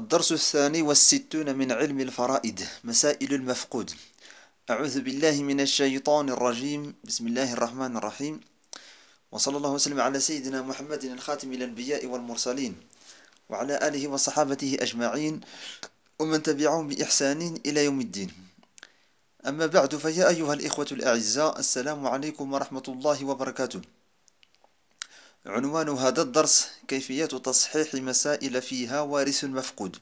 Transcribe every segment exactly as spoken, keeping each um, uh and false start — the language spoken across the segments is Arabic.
الدرس الثاني والستون من علم الفرائض. مسائل المفقود. أعوذ بالله من الشيطان الرجيم. بسم الله الرحمن الرحيم، وصلى الله وسلم على سيدنا محمد الخاتم الأنبياء والمرسلين، وعلى آله وصحابته أجمعين، ومن تبعهم بإحسان إلى يوم الدين. أما بعد، فيا أيها الإخوة الأعزاء، السلام عليكم ورحمة الله وبركاته. عنوان هذا الدرس: كيفية تصحيح مسائل فيها وارث مفقود.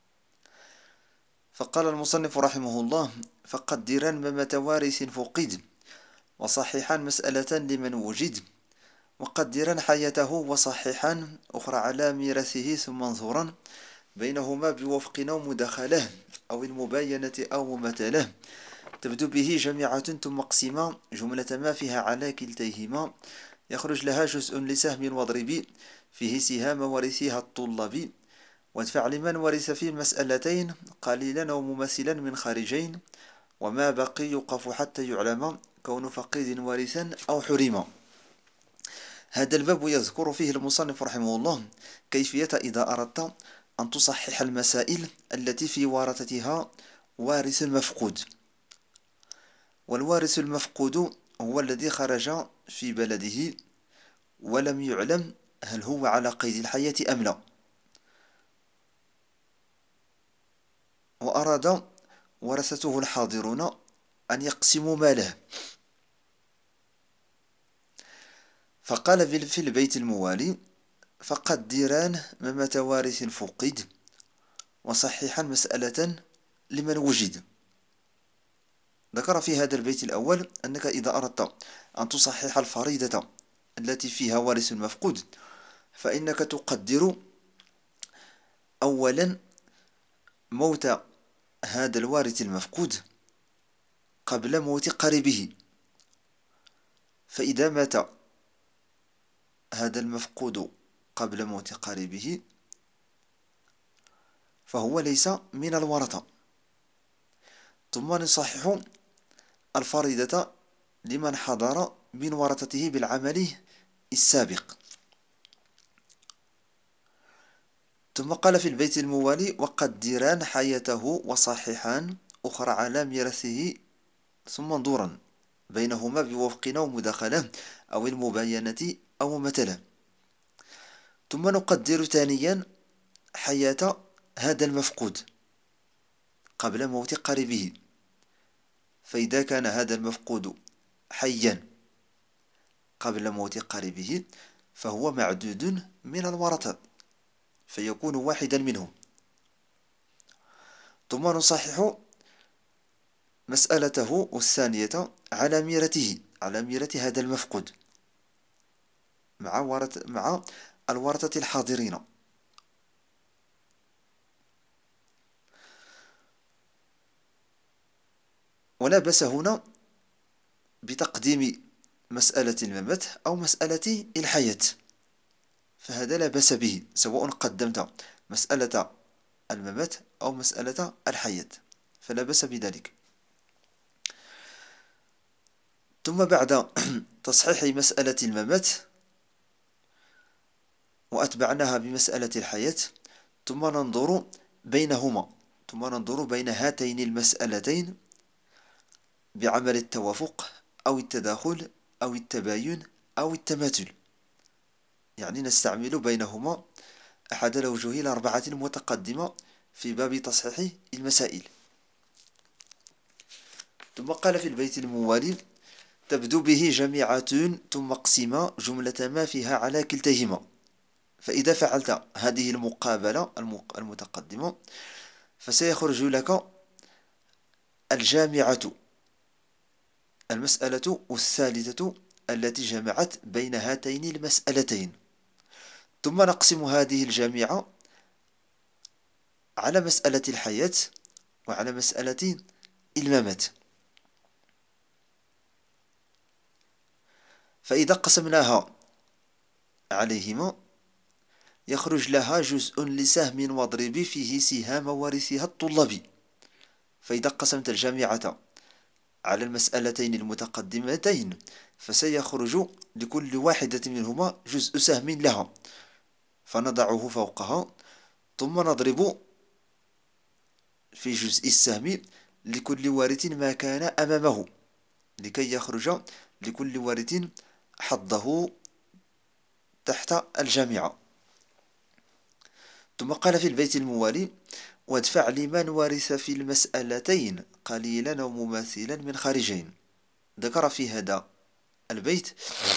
فقال المصنف رحمه الله: فقدرا ممة وارث فقد، وصححا مسألة لمن وجد، وقدرا حياته وصححا أخرى على ميراثه، ثم انظرا بينهما بوفق أو مداخله أو المباينة أو مماثلة، تبدو به جميعة ثم اقسما جملة ما فيها على كلتيهما، يخرج لها جزء لسهم واضرب فيه سهام ورثها الطلاب، وادفع لمن ورث في المسألتين قليلا أو مماثلا من خارجين، وما بقي يوقف حتى يعلم كون فقيد وارثا أو حرما. هذا الباب يذكر فيه المصنف رحمه الله كيفية إذا أردت أن تصحح المسائل التي في ورثتها وارث مفقود. والوارث المفقود هو الذي خرج في بلده ولم يعلم هل هو على قيد الحياة أم لا، وأراد ورثته الحاضرون أن يقسموا ماله، فقال في البيت الموالي: فقدران ممة وارث فقد، وصححا مسألة لمن وجد. ذكر في هذا البيت الأول أنك إذا أردت أن تصحح الفريضة التي فيها وارث مفقود، فإنك تقدر أولا موت هذا الوارث المفقود قبل موت قريبه. فإذا مات هذا المفقود قبل موت قريبه فهو ليس من الورثة. ثم نصحح الفريضة لمن حضر من ورثته بالعمل السابق. ثم قال في البيت الموالي: وقدران حياته وصححان أخرى على ميراثه، ثم انظرا بينهما بوفق أو مداخلة أو المباينة أو مماثلة. ثم نقدر ثانيا حياة هذا المفقود قبل موت قريبه. فإذا كان هذا المفقود حيا قبل موت قريبه فهو معدود من الورثة، فيكون واحدا منهم. ثم نصحح مسألته الثانية على ميراثه، على ميراث هذا المفقود مع ورث مع الورثة الحاضرين. ولا بأس هنا بتقديم مسألة الممات أو مسألة الحياة، فهذا لا بأس به، سواء قدمت مسألة الممات أو مسألة الحياة فلا بأس بذلك. ثم بعد تصحيح مسألة الممات وأتبعناها بمسألة الحياة، ثم ننظر بينهما، ثم ننظر بين هاتين المسألتين بعمل التوافق أو التداخل أو التباين أو التماثل، يعني نستعمل بينهما أحد الأوجه الأربعة المتقدمة في باب تصحيح المسائل. ثم قال في البيت الموالي: تبدو به جميعة ثم اقسما جملة ما فيها على كلتيهما. فإذا فعلت هذه المقابلة المتقدمة فسيخرج لك الجامعة، المسألة الثالثة التي جمعت بين هاتين المسألتين. ثم نقسم هذه الجامعة على مسألة الحياة وعلى مسألة الممات. فإذا قسمناها عليهما يخرج لها جزء لسهم واضرب فيه سهام وارثها الطلاب. فإذا قسمت الجامعة على المسألتين المتقدمتين فسيخرج لكل واحدة منهما جزء سهم لها، فنضعه فوقها، ثم نضرب في جزء السهم لكل وارث ما كان أمامه، لكي يخرج لكل وارث حظه تحت الجامعة. ثم قال في البيت الموالي: وادفع لمن ورث في المسألتين قليلا أو مماثلا من خارجين. ذكر في هذا البيت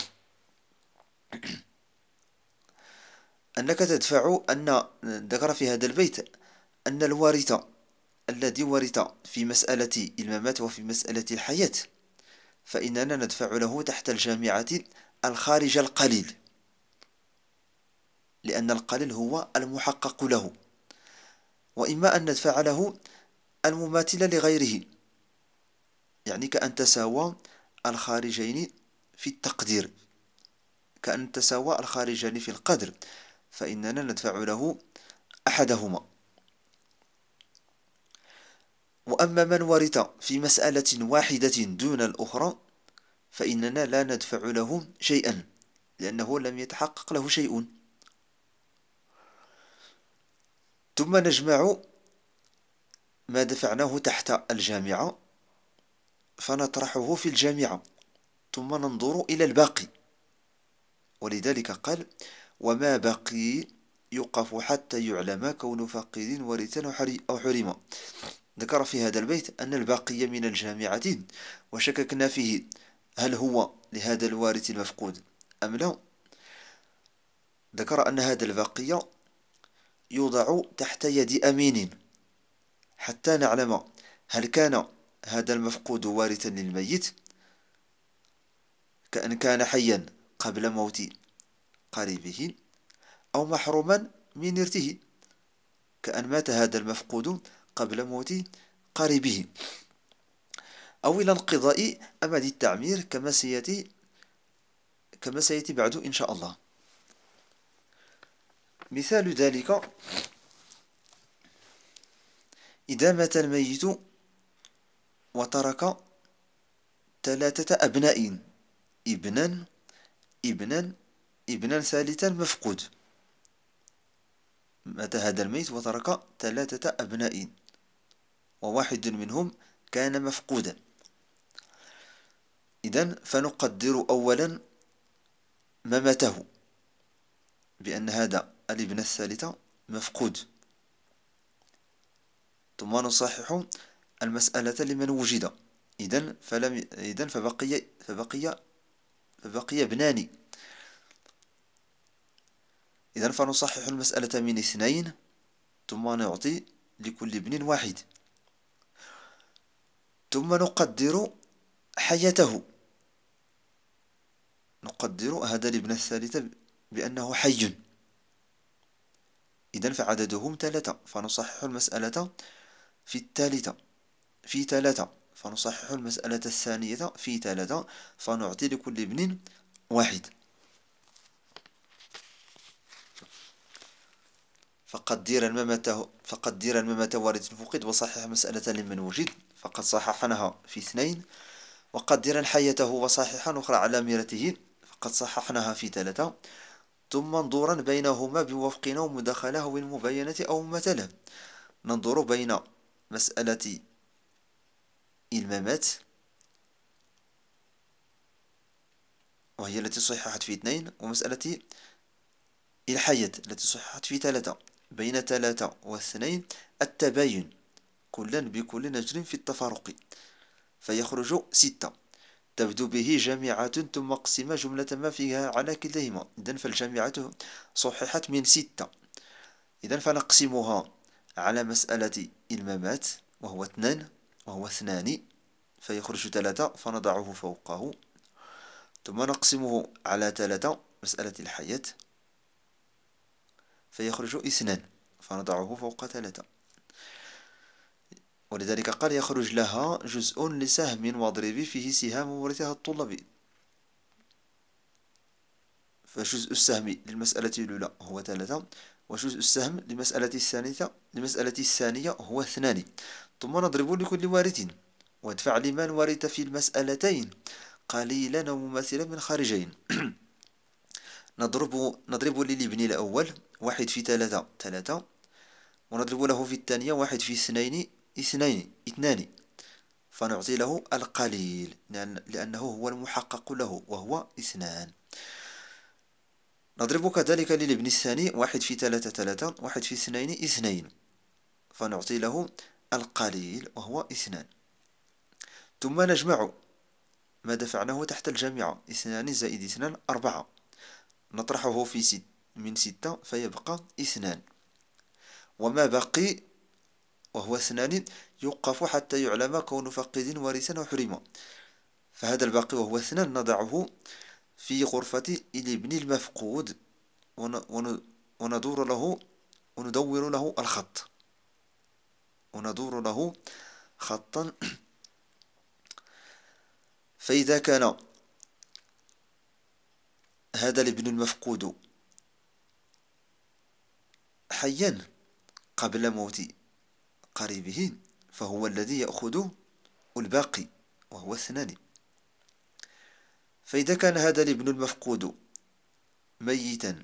أنك تدفع أن ذكر في هذا البيت أن الوارث الذي ورث في مسألة الممات وفي مسألة الحياة فإننا ندفع له تحت الجامعة الخارج القليل، لأن القليل هو المحقق له، وإما أن ندفع له المماثل لغيره، يعني كأن تساوى الخارجين في التقدير، كأن تساوى الخارجين في القدر، فإننا ندفع له أحدهما. وأما من ورث في مسألة واحدة دون الأخرى فإننا لا ندفع له شيئا، لأنه لم يتحقق له شيء. ثم نجمع ما دفعناه تحت الجامعة فنطرحه في الجامعة، ثم ننظر إلى الباقي. ولذلك قال: وما بقي يوقف حتى يعلم كون فقيد ورثا أو حرم. ذكر في هذا البيت أن الباقي من الجامعة وشككنا فيه هل هو لهذا الوارث المفقود أم لا. ذكر أن هذا الباقي يوضع تحت يد أمين حتى نعلم هل كان هذا المفقود وارثا للميت، كأن كان حيا قبل موت قريبه، أو محروما من إرثه، كأن مات هذا المفقود قبل موت قريبه، أو إلى انقضاء أمد التعمير كما سيأتي كما سيأتي بعد إن شاء الله. مثال ذلك: إذا مات الميت وترك ثلاثة أبناء، ابنا ابنا ابنا ثالثا مفقود. مات هذا الميت وترك ثلاثة أبناء وواحد منهم كان مفقودا. إذن فنقدر أولا مماته بأن هذا الابن الثالث مفقود، ثم نصحح المسألة لمن وجد. إذن فلم إذن فبقي فبقي فبقي ابنان. إذن فنصحح المسألة من اثنين ثم نعطي لكل ابن واحد، ثم نقدر حياته، نقدر هذا الابن الثالث بأنه حي. إذن فعددهم ثلاثة، فنصحح المسألة في الثالثة في ثلاثة، فنصحح المسألة الثانية في ثلاثة، فنعطي لكل ابن واحد. فقدر ممته فقدر ممت وارث فقد وصحح مسألة لمن وجد، فقد صححناها في اثنين. وقدرا حياته وصححا أخرى على ميرته، فقد صححناها في ثلاثة. ثم منظورا بينهما بوفقنا ومداخلة أو المباينة أو مماثلة، ننظر بين مسألة الممات وهي التي صححت في اثنين، ومسألة الحياة التي صححت في ثلاثة. بين ثلاثة واثنين التباين كلا بكل نجر في التفارق، فيخرج ستة تبدو به جامعة ثم اقسم جملة ما فيها على كليهما. إذن فالجامعة صححت من ستة، إذن فنقسمها على مسألة الممات وهو اثنان وهو اثنان، فيخرج ثلاثة فنضعه فوقه. ثم نقسمه على ثلاثة مسألة الحياة فيخرج اثنان فنضعه فوق ثلاثة. ولذلك قال: يخرج لها جزء لسهم واضرب فيه سهام ورثها الطلبي. فجزء السهم للمسألة الأولى هو ثلاثة، وجزء السهم لمسألة الثانية لمسألة الثانية هو اثنان. ثم نضرب لكل وارث: وادفع لمن ورث في المسألتين قليلا ومماثلا من خارجين. نضرب نضرب للابن الأول واحد في ثلاثة ثلاثة، ونضرب له في الثانية واحد في اثنين اثنين اثنان، فنعطي له القليل لأن لأنه هو المحقق له وهو اثنان. نضرب كذلك للابن الثاني، واحد في ثلاثة ثلاثة، واحد في اثنين اثنين، فنعطي له القليل وهو اثنان. ثم نجمع ما دفعناه تحت الجامعة، اثنان زائد اثنان أربعة، نطرحه في ست من ستة فيبقى اثنان، وما بقي وهو اثنان يوقف حتى يعلم كون فقيد وارثا وحرم، فهذا الباقي وهو اثنان نضعه في غرفة الابن المفقود وندور له وندور له الخط، وندور له خطا. فإذا كان هذا الابن المفقود حيا قبل موت قريبه فهو الذي يأخذ الباقي وهو اثنان. فإذا كان هذا الابن المفقود ميتا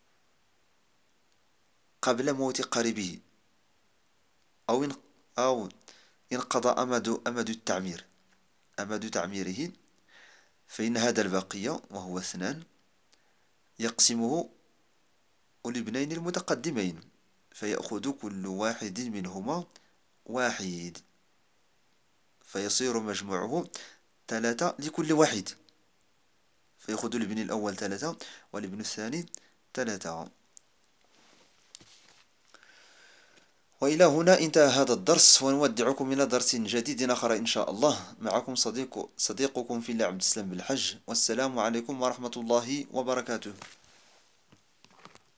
قبل موت قريبه أو أو انقضى أمد أمد التعمير أمد تعميره، فإن هذا الباقي وهو اثنان يقسمه الابنين المتقدمين، فيأخذ كل واحد منهما واحد، فيصير مجموعه ثلاثة لكل واحد، فيأخذ الابن الأول ثلاثة والابن الثاني ثلاثة. وإلى هنا انتهى هذا الدرس، ونودعكم إلى درس جديد آخر إن شاء الله. معكم صديق صديقكم في الله عبد السلام بالحج، والسلام عليكم ورحمة الله وبركاته.